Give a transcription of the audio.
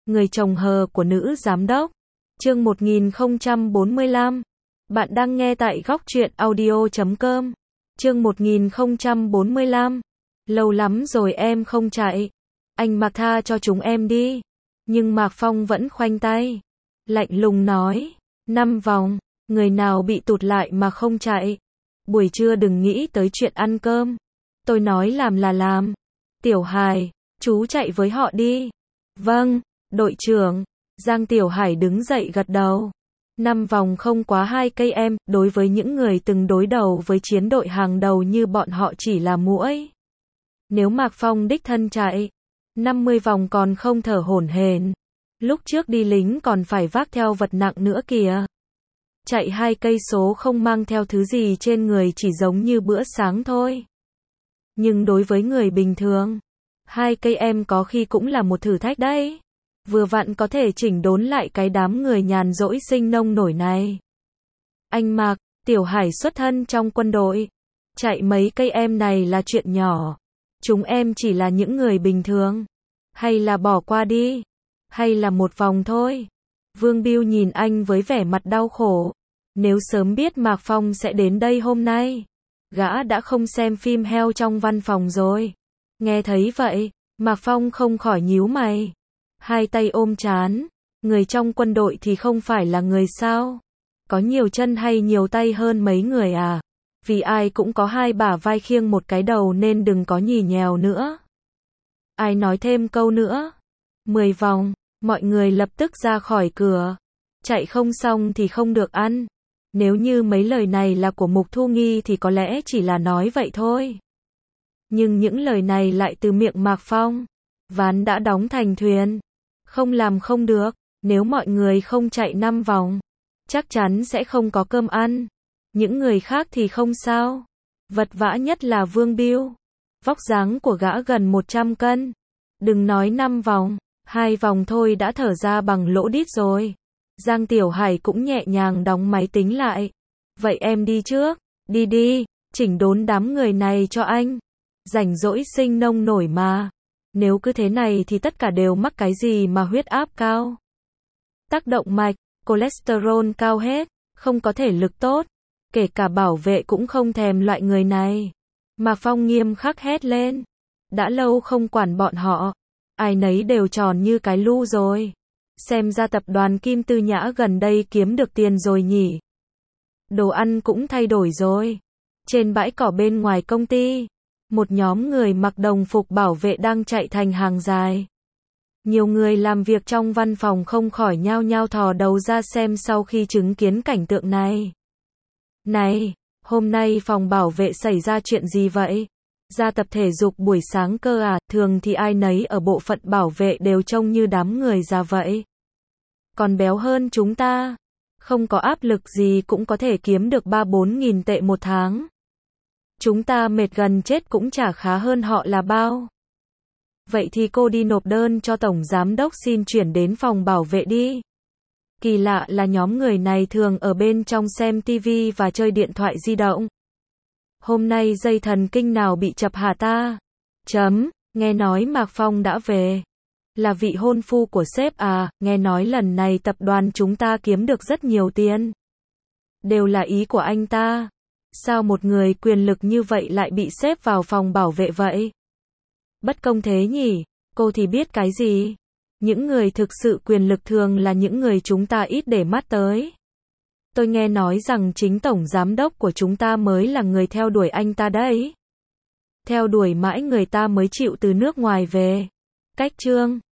Người chồng hờ của nữ giám đốc. Chương 1045. Bạn đang nghe tại Góc Truyện Audio.com. Chương 1045. Lâu lắm rồi em không chạy. Anh Mạc tha cho chúng em đi. Nhưng Mạc Phong vẫn khoanh tay. Lạnh lùng nói. 5 vòng. Người nào bị tụt lại mà không chạy. Buổi trưa đừng nghĩ tới chuyện ăn cơm. Tôi nói làm là làm. Tiểu Hải, chú chạy với họ đi. Vâng, đội trưởng. Giang Tiểu Hải đứng dậy gật đầu. 5 vòng không quá 2 cây em, đối với những người từng đối đầu với chiến đội hàng đầu như bọn họ chỉ là muỗi. Nếu Mạc Phong đích thân chạy 50 vòng còn không thở hổn hển. Lúc trước đi lính còn phải vác theo vật nặng nữa kìa. Chạy 2 cây số không mang theo thứ gì trên người chỉ giống như bữa sáng thôi. Nhưng đối với người bình thường, 2 cây em có khi cũng là một thử thách đấy. Vừa vặn có thể chỉnh đốn lại cái đám người nhàn rỗi sinh nông nổi này. Anh Mạc, Tiểu Hải xuất thân trong quân đội. Chạy mấy cây em này là chuyện nhỏ. Chúng em chỉ là những người bình thường. Hay là bỏ qua đi. Hay là một vòng thôi. Vương Biêu nhìn anh với vẻ mặt đau khổ. Nếu sớm biết Mạc Phong sẽ đến đây hôm nay, gã đã không xem phim heo trong văn phòng rồi. Nghe thấy vậy, Mạc Phong không khỏi nhíu mày. Hai tay ôm trán. Người trong quân đội thì không phải là người sao? Có nhiều chân hay nhiều tay hơn mấy người à? Vì ai cũng có 2 bả vai khiêng một cái đầu nên đừng có nhì nhèo nữa. Ai nói thêm câu nữa? 10 vòng, mọi người lập tức ra khỏi cửa. Chạy không xong thì không được ăn. Nếu như mấy lời này là của Mục Thu Nghi thì có lẽ chỉ là nói vậy thôi. Nhưng những lời này lại từ miệng Mạc Phong. Ván đã đóng thành thuyền. Không làm không được. Nếu mọi người không chạy 5 vòng, chắc chắn sẽ không có cơm ăn. Những người khác thì không sao. Vật vã nhất là Vương Biêu. Vóc dáng của gã gần 100 cân. Đừng nói 5 vòng, 2 vòng thôi đã thở ra bằng lỗ đít rồi. Giang Tiểu Hải cũng nhẹ nhàng đóng máy tính lại. Vậy em đi trước. Đi đi, chỉnh đốn đám người này cho anh. Rảnh rỗi sinh nông nổi mà. Nếu cứ thế này thì tất cả đều mắc cái gì mà huyết áp cao, tác động mạch, cholesterol cao hết, không có thể lực tốt. Kể cả bảo vệ cũng không thèm loại người này. Mạc Phong nghiêm khắc hét lên. Đã lâu không quản bọn họ. Ai nấy đều tròn như cái lu rồi. Xem ra tập đoàn Kim Tư Nhã gần đây kiếm được tiền rồi nhỉ. Đồ ăn cũng thay đổi rồi. Trên bãi cỏ bên ngoài công ty, một nhóm người mặc đồng phục bảo vệ đang chạy thành hàng dài. Nhiều người làm việc trong văn phòng không khỏi nhao nhao thò đầu ra xem sau khi chứng kiến cảnh tượng này. Này, hôm nay phòng bảo vệ xảy ra chuyện gì vậy? Ra tập thể dục buổi sáng cơ à? Thường thì ai nấy ở bộ phận bảo vệ đều trông như đám người già vậy. Còn béo hơn chúng ta. Không có áp lực gì cũng có thể kiếm được 3-4 nghìn tệ một tháng. Chúng ta mệt gần chết cũng chả khá hơn họ là bao. Vậy thì cô đi nộp đơn cho tổng giám đốc xin chuyển đến phòng bảo vệ đi. Kỳ lạ là nhóm người này thường ở bên trong xem tivi và chơi điện thoại di động. Hôm nay dây thần kinh nào bị chập hả ta? Nghe nói Mạc Phong đã về. Là vị hôn phu của sếp à? Nghe nói lần này tập đoàn chúng ta kiếm được rất nhiều tiền. Đều là ý của anh ta. Sao một người quyền lực như vậy lại bị xếp vào phòng bảo vệ vậy? Bất công thế nhỉ? Cô thì biết cái gì? Những người thực sự quyền lực thường là những người chúng ta ít để mắt tới. Tôi nghe nói rằng chính tổng giám đốc của chúng ta mới là người theo đuổi anh ta đấy. Theo đuổi mãi người ta mới chịu từ nước ngoài về. Cách chương